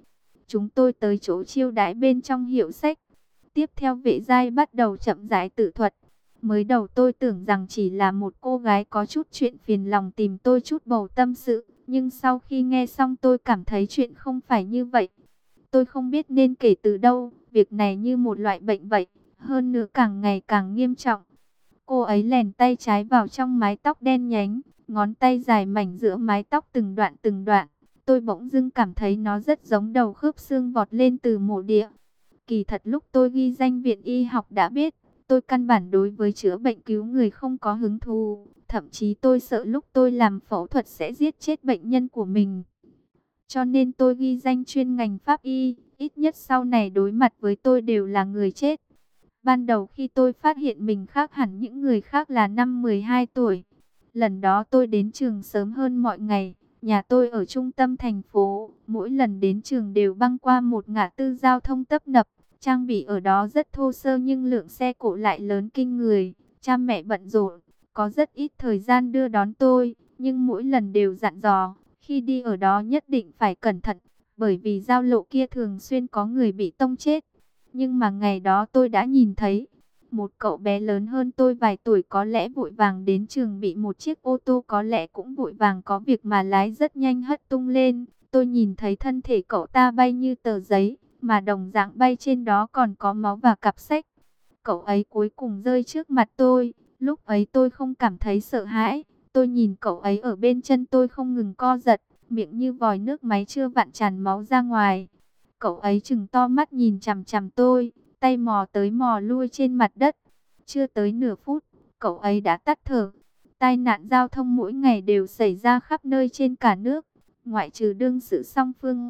Speaker 1: chúng tôi tới chỗ chiêu đãi bên trong hiệu sách. Tiếp theo Vệ Giai bắt đầu chậm rãi tự thuật. Mới đầu tôi tưởng rằng chỉ là một cô gái có chút chuyện phiền lòng tìm tôi chút bầu tâm sự. Nhưng sau khi nghe xong tôi cảm thấy chuyện không phải như vậy. Tôi không biết nên kể từ đâu, việc này như một loại bệnh vậy, hơn nữa càng ngày càng nghiêm trọng. Cô ấy lèn tay trái vào trong mái tóc đen nhánh, ngón tay dài mảnh giữa mái tóc từng đoạn từng đoạn. Tôi bỗng dưng cảm thấy nó rất giống đầu khớp xương vọt lên từ mộ địa. Kỳ thật lúc tôi ghi danh viện y học đã biết, tôi căn bản đối với chữa bệnh cứu người không có hứng thú. Thậm chí tôi sợ lúc tôi làm phẫu thuật sẽ giết chết bệnh nhân của mình. Cho nên tôi ghi danh chuyên ngành pháp y, ít nhất sau này đối mặt với tôi đều là người chết. Ban đầu khi tôi phát hiện mình khác hẳn những người khác là năm 12 tuổi. Lần đó tôi đến trường sớm hơn mọi ngày. Nhà tôi ở trung tâm thành phố. Mỗi lần đến trường đều băng qua một ngã tư giao thông tấp nập. Trang bị ở đó rất thô sơ nhưng lượng xe cộ lại lớn kinh người. Cha mẹ bận rộn, có rất ít thời gian đưa đón tôi. Nhưng mỗi lần đều dặn dò, khi đi ở đó nhất định phải cẩn thận. Bởi vì giao lộ kia thường xuyên có người bị tông chết. Nhưng mà ngày đó tôi đã nhìn thấy, một cậu bé lớn hơn tôi vài tuổi có lẽ vội vàng đến trường bị một chiếc ô tô có lẽ cũng vội vàng có việc mà lái rất nhanh hất tung lên. Tôi nhìn thấy thân thể cậu ta bay như tờ giấy, mà đồng dạng bay trên đó còn có máu và cặp sách. Cậu ấy cuối cùng rơi trước mặt tôi, lúc ấy tôi không cảm thấy sợ hãi. Tôi nhìn cậu ấy ở bên chân tôi không ngừng co giật, miệng như vòi nước máy chưa vặn tràn máu ra ngoài. Cậu ấy trừng to mắt nhìn chằm chằm tôi, tay mò tới mò lui trên mặt đất. Chưa tới nửa phút, cậu ấy đã tắt thở. Tai nạn giao thông mỗi ngày đều xảy ra khắp nơi trên cả nước, ngoại trừ đương sự song phương.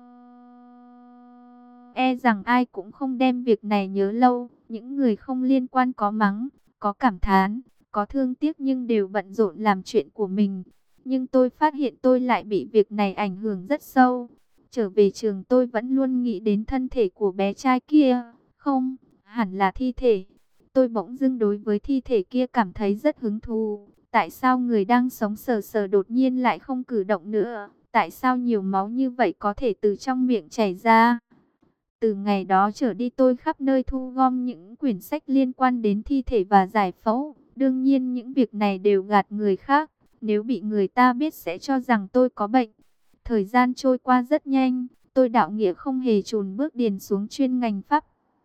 Speaker 1: E rằng ai cũng không đem việc này nhớ lâu, những người không liên quan có mắng, có cảm thán, có thương tiếc nhưng đều bận rộn làm chuyện của mình. Nhưng tôi phát hiện tôi lại bị việc này ảnh hưởng rất sâu. Trở về trường tôi vẫn luôn nghĩ đến thân thể của bé trai kia. Không, hẳn là thi thể. Tôi bỗng dưng đối với thi thể kia cảm thấy rất hứng thú. Tại sao người đang sống sờ sờ đột nhiên lại không cử động nữa? Tại sao nhiều máu như vậy có thể từ trong miệng chảy ra? Từ ngày đó trở đi tôi khắp nơi thu gom những quyển sách liên quan đến thi thể và giải phẫu. Đương nhiên những việc này đều gạt người khác. Nếu bị người ta biết sẽ cho rằng tôi có bệnh. Thời gian trôi qua rất nhanh, tôi đạo nghĩa không hề chùn bước điền xuống chuyên ngành pháp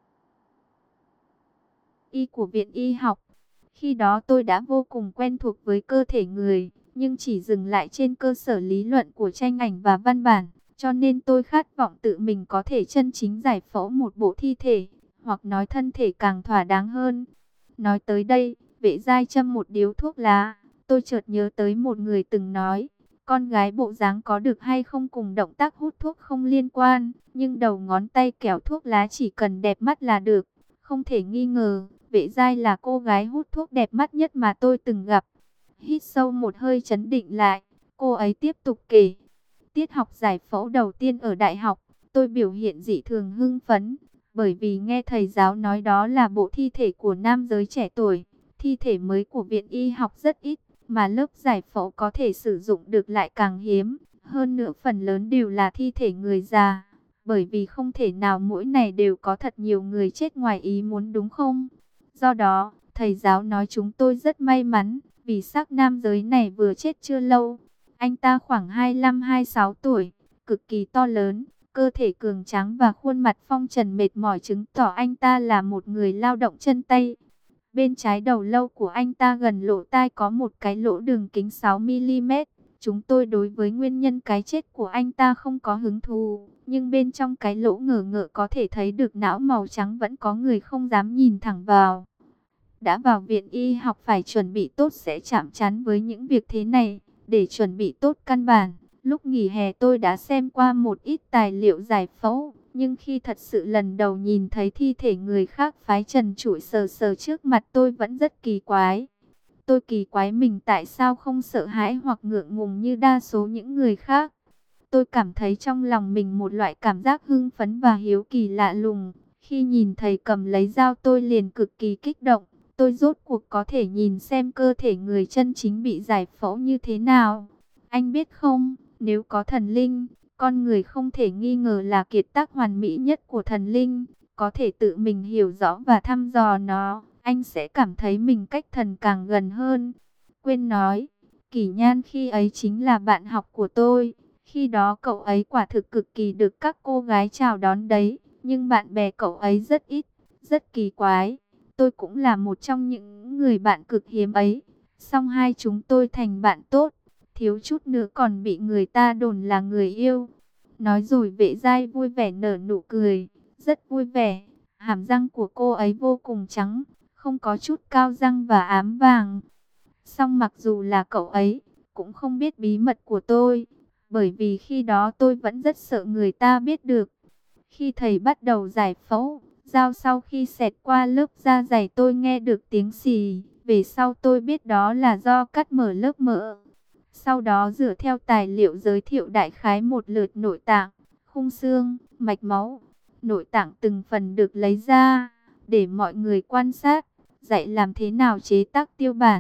Speaker 1: y của viện y học. Khi đó tôi đã vô cùng quen thuộc với cơ thể người, nhưng chỉ dừng lại trên cơ sở lý luận của tranh ảnh và văn bản, cho nên tôi khát vọng tự mình có thể chân chính giải phẫu một bộ thi thể, hoặc nói thân thể càng thỏa đáng hơn. Nói tới đây, Vệ Giai châm một điếu thuốc lá, tôi chợt nhớ tới một người từng nói, con gái bộ dáng có được hay không cùng động tác hút thuốc không liên quan, nhưng đầu ngón tay kéo thuốc lá chỉ cần đẹp mắt là được. Không thể nghi ngờ, Vệ Giai là cô gái hút thuốc đẹp mắt nhất mà tôi từng gặp. Hít sâu một hơi trấn định lại, cô ấy tiếp tục kể. Tiết học giải phẫu đầu tiên ở đại học, tôi biểu hiện dị thường hưng phấn, bởi vì nghe thầy giáo nói đó là bộ thi thể của nam giới trẻ tuổi. Thi thể mới của viện y học rất ít, mà lớp giải phẫu có thể sử dụng được lại càng hiếm. Hơn nữa phần lớn đều là thi thể người già, bởi vì không thể nào mỗi ngày đều có thật nhiều người chết ngoài ý muốn đúng không? Do đó, thầy giáo nói chúng tôi rất may mắn, vì xác nam giới này vừa chết chưa lâu. Anh ta khoảng 25-26 tuổi, cực kỳ to lớn, cơ thể cường tráng và khuôn mặt phong trần mệt mỏi chứng tỏ anh ta là một người lao động chân tay. Bên trái đầu lâu của anh ta gần lỗ tai có một cái lỗ đường kính 6 mm. Chúng tôi đối với nguyên nhân cái chết của anh ta không có hứng thú, nhưng bên trong cái lỗ ngờ ngợ có thể thấy được não màu trắng vẫn có người không dám nhìn thẳng vào. Đã vào viện y học phải chuẩn bị tốt sẽ chạm trán với những việc thế này. Để chuẩn bị tốt căn bản, lúc nghỉ hè tôi đã xem qua một ít tài liệu giải phẫu, nhưng khi thật sự lần đầu nhìn thấy thi thể người khác phái trần trụi sờ sờ trước mặt tôi vẫn rất kỳ quái. Tôi kỳ quái mình tại sao không sợ hãi hoặc ngượng ngùng như đa số những người khác. Tôi cảm thấy trong lòng mình một loại cảm giác hưng phấn và hiếu kỳ lạ lùng. Khi nhìn thầy cầm lấy dao tôi liền cực kỳ kích động. Tôi rốt cuộc có thể nhìn xem cơ thể người chân chính bị giải phẫu như thế nào. Anh biết không, nếu có thần linh, Con người không thể nghi ngờ là kiệt tác hoàn mỹ nhất của thần linh. Có thể tự mình hiểu rõ và thăm dò nó, anh sẽ cảm thấy mình cách thần càng gần hơn. Quên nói, Kỷ Nhan khi ấy chính là bạn học của tôi. Khi đó cậu ấy quả thực cực kỳ được các cô gái chào đón đấy. Nhưng bạn bè cậu ấy rất ít, rất kỳ quái. Tôi cũng là một trong những người bạn cực hiếm ấy. Song hai chúng tôi thành bạn tốt, thiếu chút nữa còn bị người ta đồn là người yêu. Nói rồi Vệ Giai vui vẻ nở nụ cười, rất vui vẻ. Hàm răng của cô ấy vô cùng trắng, không có chút cao răng và ám vàng. Song mặc dù là cậu ấy, cũng không biết bí mật của tôi, bởi vì khi đó tôi vẫn rất sợ người ta biết được. Khi thầy bắt đầu giải phẫu, dao sau khi xẹt qua lớp da dày tôi nghe được tiếng xì. Về sau tôi biết đó là do cắt mở lớp mỡ. Sau đó dựa theo tài liệu giới thiệu đại khái một lượt nội tạng, khung xương, mạch máu. Nội tạng từng phần được lấy ra, để mọi người quan sát, dạy làm thế nào chế tác tiêu bản.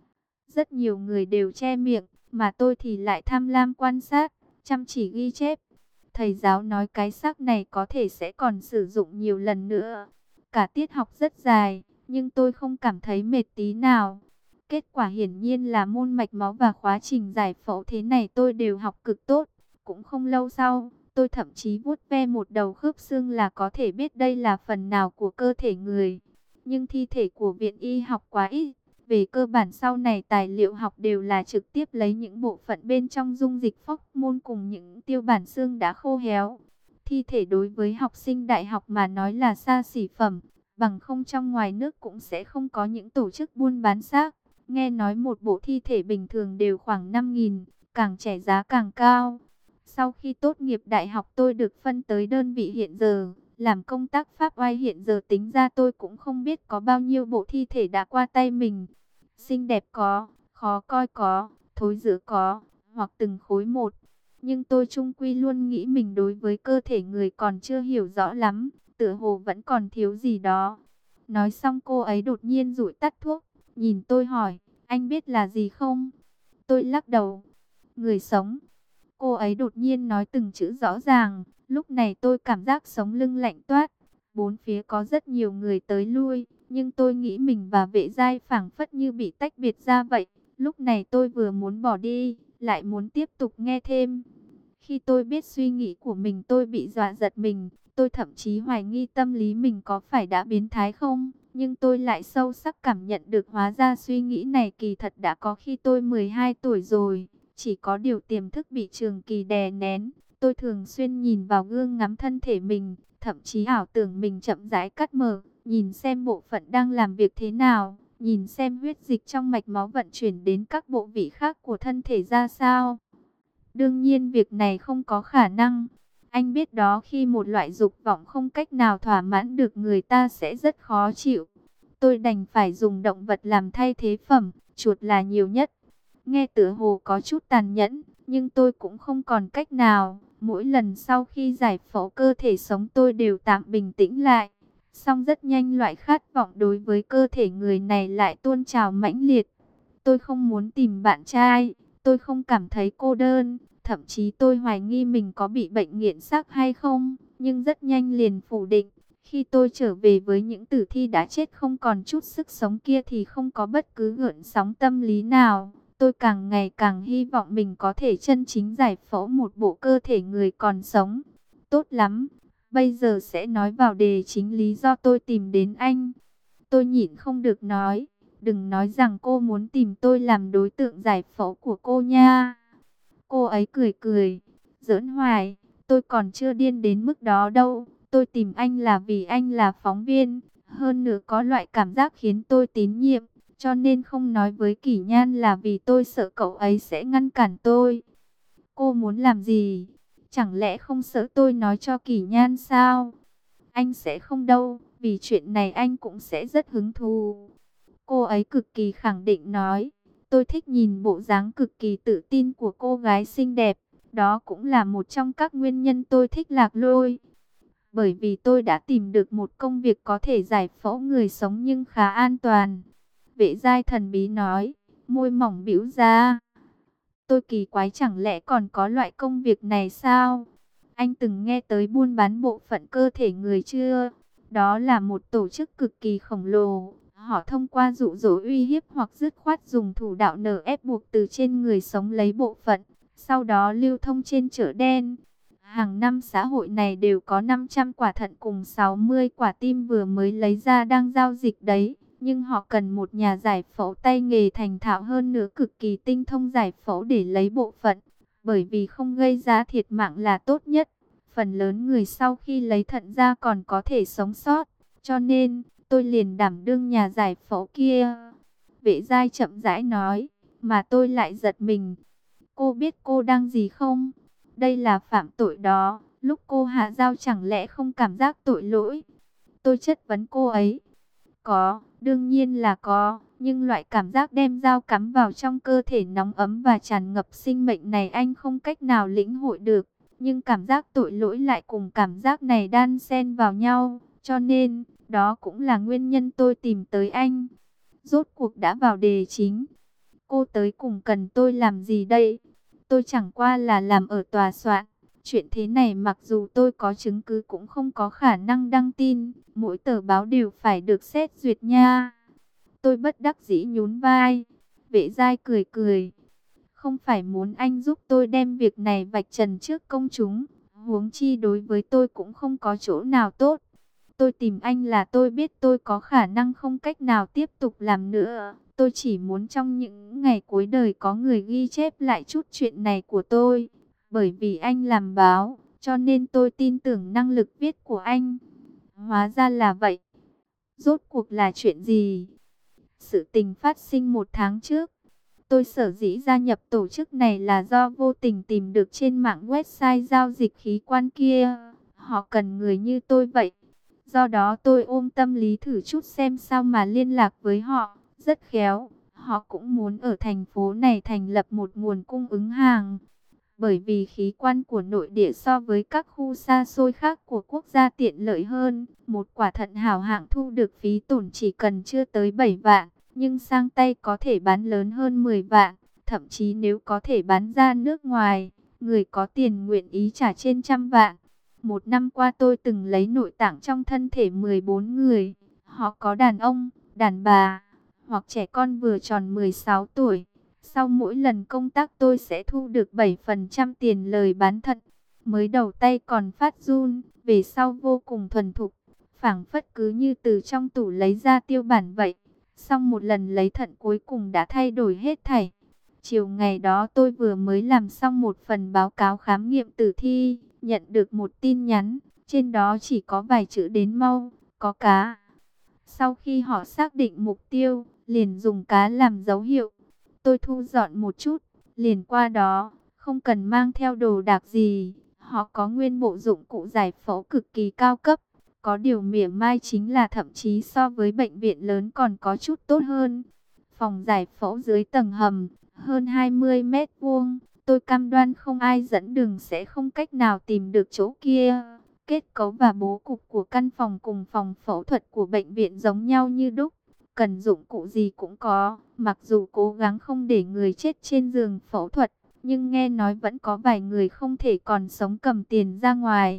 Speaker 1: Rất nhiều người đều che miệng, mà tôi thì lại tham lam quan sát, chăm chỉ ghi chép. Thầy giáo nói cái xác này có thể sẽ còn sử dụng nhiều lần nữa. Cả tiết học rất dài, nhưng tôi không cảm thấy mệt tí nào. Kết quả hiển nhiên là môn mạch máu và quá trình giải phẫu thế này tôi đều học cực tốt. Cũng không lâu sau, tôi thậm chí vuốt ve một đầu khớp xương là có thể biết đây là phần nào của cơ thể người. Nhưng thi thể của viện y học quá ít. Về cơ bản sau này tài liệu học đều là trực tiếp lấy những bộ phận bên trong dung dịch phóc môn cùng những tiêu bản xương đã khô héo. Thi thể đối với học sinh đại học mà nói là xa xỉ phẩm, bằng không trong ngoài nước cũng sẽ không có những tổ chức buôn bán xác. Nghe nói một bộ thi thể bình thường đều khoảng 5.000, càng trẻ giá càng cao. Sau khi tốt nghiệp đại học tôi được phân tới đơn vị hiện giờ, làm công tác pháp oai hiện giờ tính ra tôi cũng không biết có bao nhiêu bộ thi thể đã qua tay mình. Xinh đẹp có, khó coi có, thối rữa có, hoặc từng khối một. Nhưng tôi chung quy luôn nghĩ mình đối với cơ thể người còn chưa hiểu rõ lắm, tựa hồ vẫn còn thiếu gì đó. Nói xong cô ấy đột nhiên rụi tắt thuốc, nhìn tôi hỏi, anh biết là gì không? Tôi lắc đầu, người sống. Cô ấy đột nhiên nói từng chữ rõ ràng, lúc này tôi cảm giác sống lưng lạnh toát. Bốn phía có rất nhiều người tới lui, nhưng tôi nghĩ mình và Vệ Giai phảng phất như bị tách biệt ra vậy. Lúc này tôi vừa muốn bỏ đi, lại muốn tiếp tục nghe thêm. Khi tôi biết suy nghĩ của mình tôi bị dọa giật mình, tôi thậm chí hoài nghi tâm lý mình có phải đã biến thái không. Nhưng tôi lại sâu sắc cảm nhận được hóa ra suy nghĩ này kỳ thật đã có khi tôi 12 tuổi rồi. Chỉ có điều tiềm thức bị trường kỳ đè nén. Tôi thường xuyên nhìn vào gương ngắm thân thể mình, thậm chí ảo tưởng mình chậm rãi cắt mở, nhìn xem bộ phận đang làm việc thế nào, nhìn xem huyết dịch trong mạch máu vận chuyển đến các bộ vị khác của thân thể ra sao. Đương nhiên việc này không có khả năng. Anh biết đó, khi một loại dục vọng không cách nào thỏa mãn được người ta sẽ rất khó chịu. Tôi đành phải dùng động vật làm thay thế phẩm, chuột là nhiều nhất. Nghe tựa hồ có chút tàn nhẫn, nhưng tôi cũng không còn cách nào. Mỗi lần sau khi giải phẫu cơ thể sống tôi đều tạm bình tĩnh lại. Song rất nhanh loại khát vọng đối với cơ thể người này lại tuôn trào mãnh liệt. Tôi không muốn tìm bạn trai, tôi không cảm thấy cô đơn. Thậm chí tôi hoài nghi mình có bị bệnh nghiện xác hay không, nhưng rất nhanh liền phủ định. Khi tôi trở về với những tử thi đã chết không còn chút sức sống kia thì không có bất cứ gợn sóng tâm lý nào. Tôi càng ngày càng hy vọng mình có thể chân chính giải phẫu một bộ cơ thể người còn sống. Tốt lắm, bây giờ sẽ nói vào đề chính lý do tôi tìm đến anh. Tôi nhịn không được nói, đừng nói rằng cô muốn tìm tôi làm đối tượng giải phẫu của cô nha. Cô ấy cười cười, giỡn hoài, tôi còn chưa điên đến mức đó đâu. Tôi tìm anh là vì anh là phóng viên, hơn nữa có loại cảm giác khiến tôi tín nhiệm. Cho nên không nói với Kỷ Nhan là vì tôi sợ cậu ấy sẽ ngăn cản tôi. Cô muốn làm gì? Chẳng lẽ không sợ tôi nói cho Kỷ Nhan sao? Anh sẽ không đâu, vì chuyện này anh cũng sẽ rất hứng thú. Cô ấy cực kỳ khẳng định nói. Tôi thích nhìn bộ dáng cực kỳ tự tin của cô gái xinh đẹp. Đó cũng là một trong các nguyên nhân tôi thích Lạc Lôi. Bởi vì tôi đã tìm được một công việc có thể giải phẫu người sống nhưng khá an toàn. Vệ Giai thần bí nói, môi mỏng bĩu ra. Tôi kỳ quái, chẳng lẽ còn có loại công việc này sao? Anh từng nghe tới buôn bán bộ phận cơ thể người chưa? Đó là một tổ chức cực kỳ khổng lồ. Họ thông qua dụ dỗ, uy hiếp hoặc dứt khoát dùng thủ đoạn ép buộc từ trên người sống lấy bộ phận, sau đó lưu thông trên chợ đen. Hàng năm xã hội này đều có 500 quả thận cùng 60 quả tim vừa mới lấy ra đang giao dịch đấy. Nhưng họ cần một nhà giải phẫu tay nghề thành thạo hơn nữa, cực kỳ tinh thông giải phẫu để lấy bộ phận. Bởi vì không gây ra thiệt mạng là tốt nhất. Phần lớn người sau khi lấy thận ra còn có thể sống sót. Cho nên, tôi liền đảm đương nhà giải phẫu kia. Vệ giai chậm rãi nói, mà tôi lại giật mình. Cô biết cô đang gì không? Đây là phạm tội đó. Lúc cô hạ dao chẳng lẽ không cảm giác tội lỗi? Tôi chất vấn cô ấy. Có, đương nhiên là có. Nhưng loại cảm giác đem dao cắm vào trong cơ thể nóng ấm và tràn ngập sinh mệnh này anh không cách nào lĩnh hội được. Nhưng cảm giác tội lỗi lại cùng cảm giác này đan xen vào nhau. Cho nên, đó cũng là nguyên nhân tôi tìm tới anh. Rốt cuộc đã vào đề chính. Cô tới cùng cần tôi làm gì đây? Tôi chẳng qua là làm ở tòa soạn. Chuyện thế này mặc dù tôi có chứng cứ cũng không có khả năng đăng tin. Mỗi tờ báo đều phải được xét duyệt nha. Tôi bất đắc dĩ nhún vai. Vệ giai cười cười. Không phải muốn anh giúp tôi đem việc này vạch trần trước công chúng. Huống chi đối với tôi cũng không có chỗ nào tốt. Tôi tìm anh là tôi biết tôi có khả năng không cách nào tiếp tục làm nữa. Tôi chỉ muốn trong những ngày cuối đời có người ghi chép lại chút chuyện này của tôi. Bởi vì anh làm báo, cho nên tôi tin tưởng năng lực viết của anh. Hóa ra là vậy. Rốt cuộc là chuyện gì? Sự tình phát sinh 1 tháng trước. Tôi sở dĩ gia nhập tổ chức này là do vô tình tìm được trên mạng website giao dịch khí quan kia. Họ cần người như tôi vậy. Do đó tôi ôm tâm lý thử chút xem sao mà liên lạc với họ. Rất khéo, họ cũng muốn ở thành phố này thành lập một nguồn cung ứng hàng. Bởi vì khí quan của nội địa so với các khu xa xôi khác của quốc gia tiện lợi hơn. Một quả thận hảo hạng thu được phí tổn chỉ cần chưa tới 7 vạn. Nhưng sang tay có thể bán lớn hơn 10 vạn. Thậm chí nếu có thể bán ra nước ngoài, người có tiền nguyện ý trả trên 100 vạn. 1 năm qua tôi từng lấy nội tạng trong thân thể 14 người. Họ có đàn ông, đàn bà, hoặc trẻ con vừa tròn 16 tuổi. Sau mỗi lần công tác tôi sẽ thu được 7% tiền lời bán thận. Mới đầu tay còn phát run, về sau vô cùng thuần thục. Phảng phất cứ như từ trong tủ lấy ra tiêu bản vậy. Xong một lần lấy thận cuối cùng đã thay đổi hết thảy. Chiều ngày đó tôi vừa mới làm xong một phần báo cáo khám nghiệm tử thi, nhận được một tin nhắn, trên đó chỉ có vài chữ đến mau, có cá. Sau khi họ xác định mục tiêu, liền dùng cá làm dấu hiệu. Tôi thu dọn một chút, liền qua đó, không cần mang theo đồ đạc gì. Họ có nguyên bộ dụng cụ giải phẫu cực kỳ cao cấp. Có điều mỉa mai chính là thậm chí so với bệnh viện lớn còn có chút tốt hơn. Phòng giải phẫu dưới tầng hầm, hơn 20 mét vuông. Tôi cam đoan không ai dẫn đường sẽ không cách nào tìm được chỗ kia. Kết cấu và bố cục của căn phòng cùng phòng phẫu thuật của bệnh viện giống nhau như đúc. Cần dụng cụ gì cũng có. Mặc dù cố gắng không để người chết trên giường phẫu thuật, nhưng nghe nói vẫn có vài người không thể còn sống cầm tiền ra ngoài.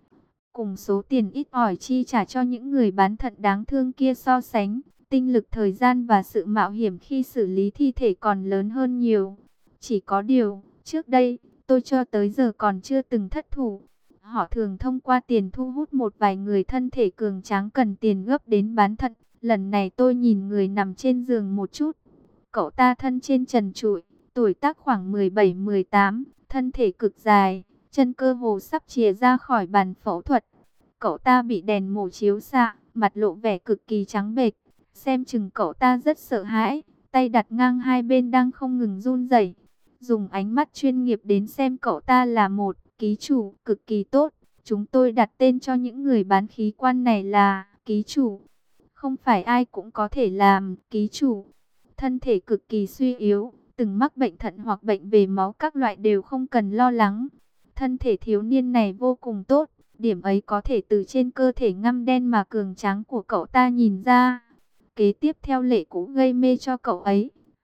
Speaker 1: Cùng số tiền ít ỏi chi trả cho những người bán thận đáng thương kia so sánh, tinh lực, thời gian và sự mạo hiểm khi xử lý thi thể còn lớn hơn nhiều. Chỉ có điều, trước đây, tôi cho tới giờ còn chưa từng thất thủ. Họ thường thông qua tiền thu hút một vài người thân thể cường tráng cần tiền gấp đến bán thận. Lần này tôi nhìn người nằm trên giường một chút. Cậu ta thân trên trần trụi, tuổi tác khoảng 17-18, thân thể cực dài, chân cơ hồ sắp chìa ra khỏi bàn phẫu thuật. Cậu ta bị đèn mổ chiếu xạ, mặt lộ vẻ cực kỳ trắng bệch. Xem chừng cậu ta rất sợ hãi, tay đặt ngang hai bên đang không ngừng run rẩy. Dùng ánh mắt chuyên nghiệp đến xem cậu ta là một ký chủ cực kỳ tốt. Chúng tôi đặt tên cho những người bán khí quan này là ký chủ. Không phải ai cũng có thể làm ký chủ. Thân thể cực kỳ suy yếu, từng mắc bệnh thận hoặc bệnh về máu các loại đều không cần lo lắng. Thân thể thiếu niên này vô cùng tốt. Điểm ấy có thể từ trên cơ thể ngăm đen mà cường tráng của cậu ta nhìn ra. Kế tiếp theo lệ cũ gây mê cho cậu ấy.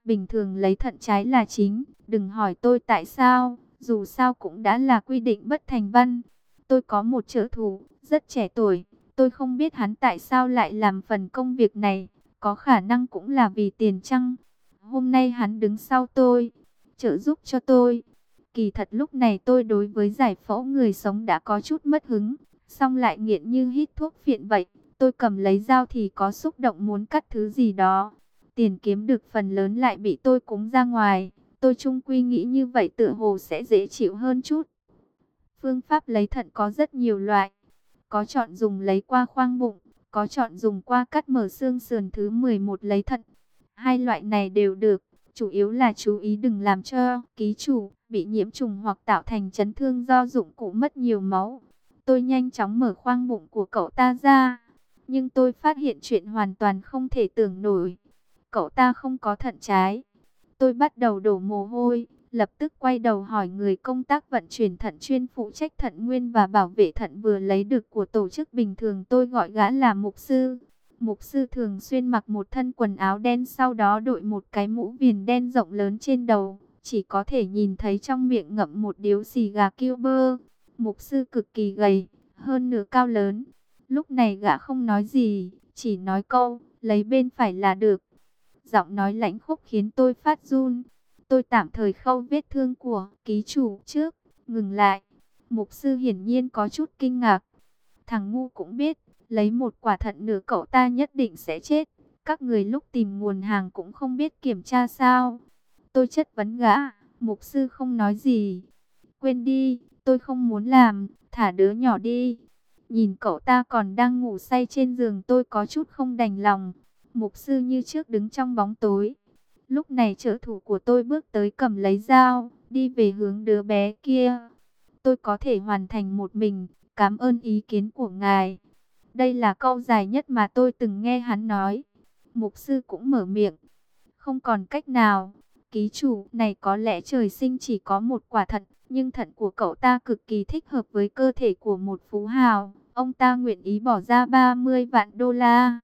Speaker 1: Bình thường lấy thận trái là chính, đừng hỏi tôi tại sao, dù sao cũng đã là quy định bất thành văn. Tôi có một trợ thủ, rất trẻ tuổi, tôi không biết hắn tại sao lại làm phần công việc này, có khả năng cũng là vì tiền chăng. Hôm nay hắn đứng sau tôi, trợ giúp cho tôi. Kỳ thật lúc này tôi đối với giải phẫu người sống đã có chút mất hứng, xong lại nghiện như hít thuốc phiện vậy. Tôi cầm lấy dao thì có xúc động muốn cắt thứ gì đó. Tiền kiếm được phần lớn lại bị tôi cúng ra ngoài. Tôi chung quy nghĩ như vậy tựa hồ sẽ dễ chịu hơn chút. Phương pháp lấy thận có rất nhiều loại. Có chọn dùng lấy qua khoang bụng, có chọn dùng qua cắt mở xương sườn thứ 11 lấy thận. Hai loại này đều được, chủ yếu là chú ý đừng làm cho ký chủ bị nhiễm trùng hoặc tạo thành chấn thương do dụng cụ mất nhiều máu. Tôi nhanh chóng mở khoang bụng của cậu ta ra, nhưng tôi phát hiện chuyện hoàn toàn không thể tưởng nổi. Cậu ta không có thận trái. Tôi bắt đầu đổ mồ hôi, lập tức quay đầu hỏi người công tác vận chuyển thận chuyên phụ trách thận nguyên và bảo vệ thận vừa lấy được của tổ chức bình thường, tôi gọi gã là mục sư. Mục sư thường xuyên mặc một thân quần áo đen, sau đó đội một cái mũ viền đen rộng lớn trên đầu, chỉ có thể nhìn thấy trong miệng ngậm một điếu xì gà Cuba. Mục sư cực kỳ gầy, hơn nửa cao lớn. Lúc này gã không nói gì, chỉ nói câu, lấy bên phải là được. Giọng nói lãnh khốc khiến tôi phát run. Tôi tạm thời khâu vết thương của ký chủ trước, ngừng lại. Mục sư hiển nhiên có chút kinh ngạc. Thằng ngu cũng biết, lấy một quả thận nửa cậu ta nhất định sẽ chết. Các người lúc tìm nguồn hàng cũng không biết kiểm tra sao? Tôi chất vấn gã, mục sư không nói gì. Quên đi, tôi không muốn làm, thả đứa nhỏ đi. Nhìn cậu ta còn đang ngủ say trên giường, tôi có chút không đành lòng. Mục sư như trước đứng trong bóng tối. Lúc này trợ thủ của tôi bước tới cầm lấy dao, đi về hướng đứa bé kia. Tôi có thể hoàn thành một mình, cảm ơn ý kiến của ngài. Đây là câu dài nhất mà tôi từng nghe hắn nói. Mục sư cũng mở miệng. Không còn cách nào, ký chủ này có lẽ trời sinh chỉ có một quả thận, nhưng thận của cậu ta cực kỳ thích hợp với cơ thể của một phú hào. Ông ta nguyện ý bỏ ra 30 vạn đô la.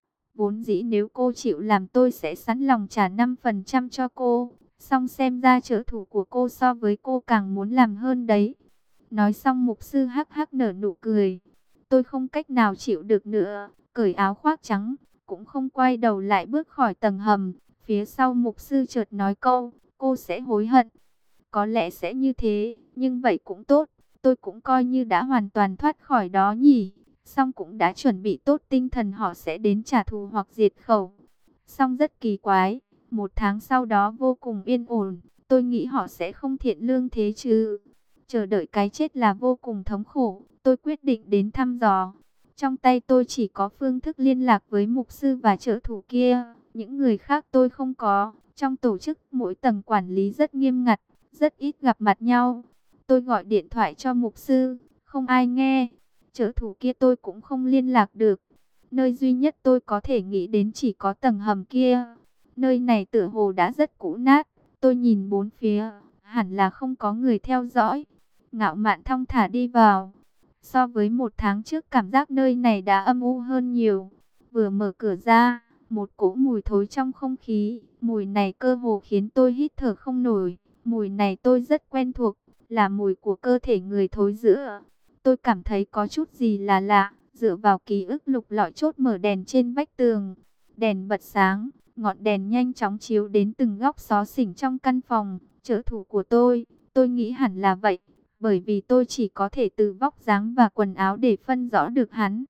Speaker 1: Vốn dĩ nếu cô chịu làm tôi sẽ sẵn lòng trả 5% cho cô. Xong xem ra trợ thủ của cô so với cô càng muốn làm hơn đấy. Nói xong mục sư hắc hắc nở nụ cười. Tôi không cách nào chịu được nữa, cởi áo khoác trắng, cũng không quay đầu lại bước khỏi tầng hầm. Phía sau mục sư chợt nói câu, cô sẽ hối hận. Có lẽ sẽ như thế, nhưng vậy cũng tốt. Tôi cũng coi như đã hoàn toàn thoát khỏi đó nhỉ. Xong cũng đã chuẩn bị tốt tinh thần họ sẽ đến trả thù hoặc diệt khẩu. Xong rất kỳ quái, một tháng sau đó vô cùng yên ổn. Tôi nghĩ họ sẽ không thiện lương thế chứ. Chờ đợi cái chết là vô cùng thống khổ. Tôi quyết định đến thăm dò. Trong tay tôi chỉ có phương thức liên lạc với mục sư và trợ thủ kia. Những người khác tôi không có. Trong tổ chức mỗi tầng quản lý rất nghiêm ngặt, rất ít gặp mặt nhau. Tôi gọi điện thoại cho mục sư, không ai nghe. Trợ thủ kia tôi cũng không liên lạc được. Nơi duy nhất tôi có thể nghĩ đến chỉ có tầng hầm kia. Nơi này tựa hồ đã rất cũ nát. Tôi nhìn bốn phía, hẳn là không có người theo dõi. Ngạo mạn thong thả đi vào. So với một tháng trước cảm giác nơi này đã âm u hơn nhiều. Vừa mở cửa ra, một cỗ mùi thối trong không khí. Mùi này cơ hồ khiến tôi hít thở không nổi. Mùi này tôi rất quen thuộc, là mùi của cơ thể người thối rữa. Tôi cảm thấy có chút gì là lạ, dựa vào ký ức lục lọi chốt mở đèn trên vách tường. Đèn bật sáng, ngọn đèn nhanh chóng chiếu đến từng góc xó xỉnh trong căn phòng. Trợ thủ của tôi nghĩ hẳn là vậy, bởi vì tôi chỉ có thể từ vóc dáng và quần áo để phân rõ được hắn.